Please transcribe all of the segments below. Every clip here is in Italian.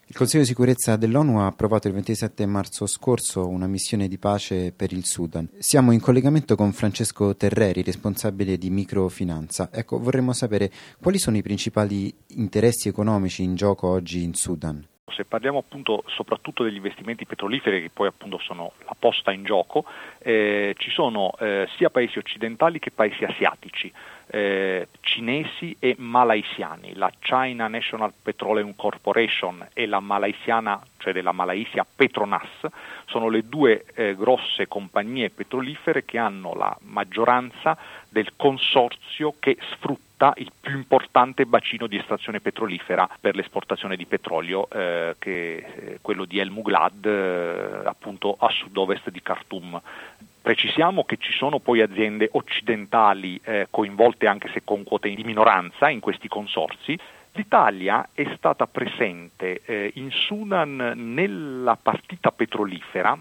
Il Consiglio di sicurezza dell'ONU ha approvato il 27 marzo scorso una missione di pace per il Sudan. Siamo in collegamento con Francesco Terreri, responsabile di microfinanza. Ecco, vorremmo sapere quali sono i principali interessi economici in gioco oggi in Sudan. Se parliamo appunto soprattutto degli investimenti petroliferi, che poi appunto sono la posta in gioco, ci sono sia paesi occidentali che paesi asiatici, cinesi e malaysiani. La China National Petroleum Corporation e la malaysiana, cioè della Malaysia Petronas, sono le due grosse compagnie petrolifere che hanno la maggioranza del consorzio che sfrutta il più importante bacino di estrazione petrolifera per l'esportazione di petrolio, che è quello di El Muglad, appunto a sud-ovest di Khartoum. Precisiamo che ci sono poi aziende occidentali coinvolte, anche se con quote di minoranza, in questi consorzi. L'Italia è stata presente in Sudan nella partita petrolifera,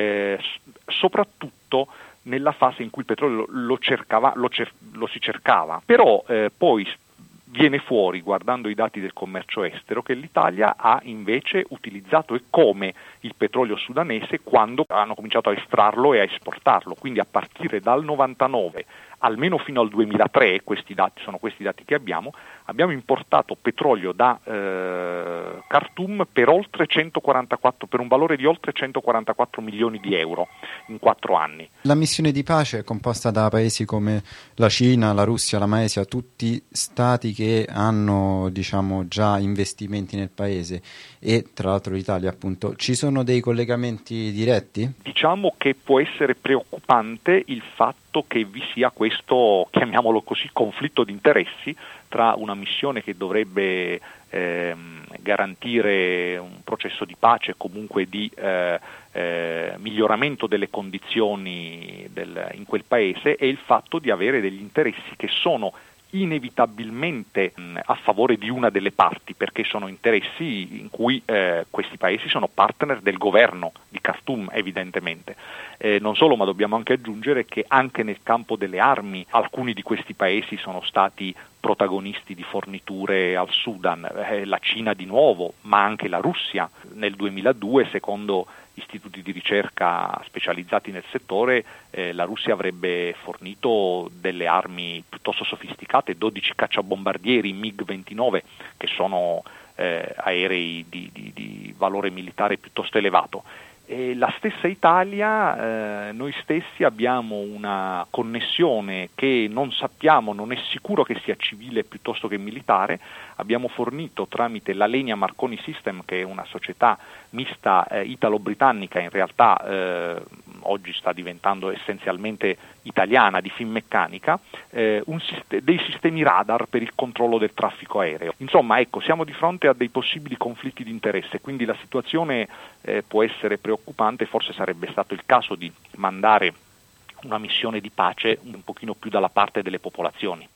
soprattutto nella fase in cui il petrolio lo si cercava, però poi viene fuori, guardando i dati del commercio estero, che l'Italia ha invece utilizzato e come il petrolio sudanese quando hanno cominciato a estrarlo e a esportarlo, quindi a partire dal 99 almeno fino al 2003, questi dati che abbiamo importato petrolio da Khartoum per un valore di oltre 144 milioni di euro in 4 anni. La missione di pace è composta da paesi come la Cina, la Russia, la Malesia, tutti stati che hanno, già investimenti nel paese, e tra l'altro l'Italia, appunto. Ci sono dei collegamenti diretti? Diciamo che può essere preoccupante il fatto che vi sia questo, chiamiamolo così, conflitto di interessi tra una missione che dovrebbe garantire un processo di pace, comunque di miglioramento delle condizioni in quel paese, e il fatto di avere degli interessi che sono inevitabilmente a favore di una delle parti, perché sono interessi in cui questi paesi sono partner del governo di Khartoum, evidentemente. Non solo, ma dobbiamo anche aggiungere che anche nel campo delle armi alcuni di questi paesi sono stati protagonisti di forniture al Sudan, la Cina di nuovo, ma anche la Russia. Nel 2002, secondo istituti di ricerca specializzati nel settore, la Russia avrebbe fornito delle armi piuttosto sofisticate, 12 cacciabombardieri MiG-29, che sono aerei di valore militare piuttosto elevato. E la stessa Italia, noi stessi abbiamo una connessione che non sappiamo, non è sicuro che sia civile piuttosto che militare. Abbiamo fornito tramite la Lenia Marconi System, che è una società mista italo-britannica, in realtà oggi sta diventando essenzialmente italiana, di Finmeccanica, dei sistemi radar per il controllo del traffico aereo. Insomma, ecco, siamo di fronte a dei possibili conflitti di interesse, quindi la situazione può essere preoccupante. Forse sarebbe stato il caso di mandare una missione di pace un pochino più dalla parte delle popolazioni.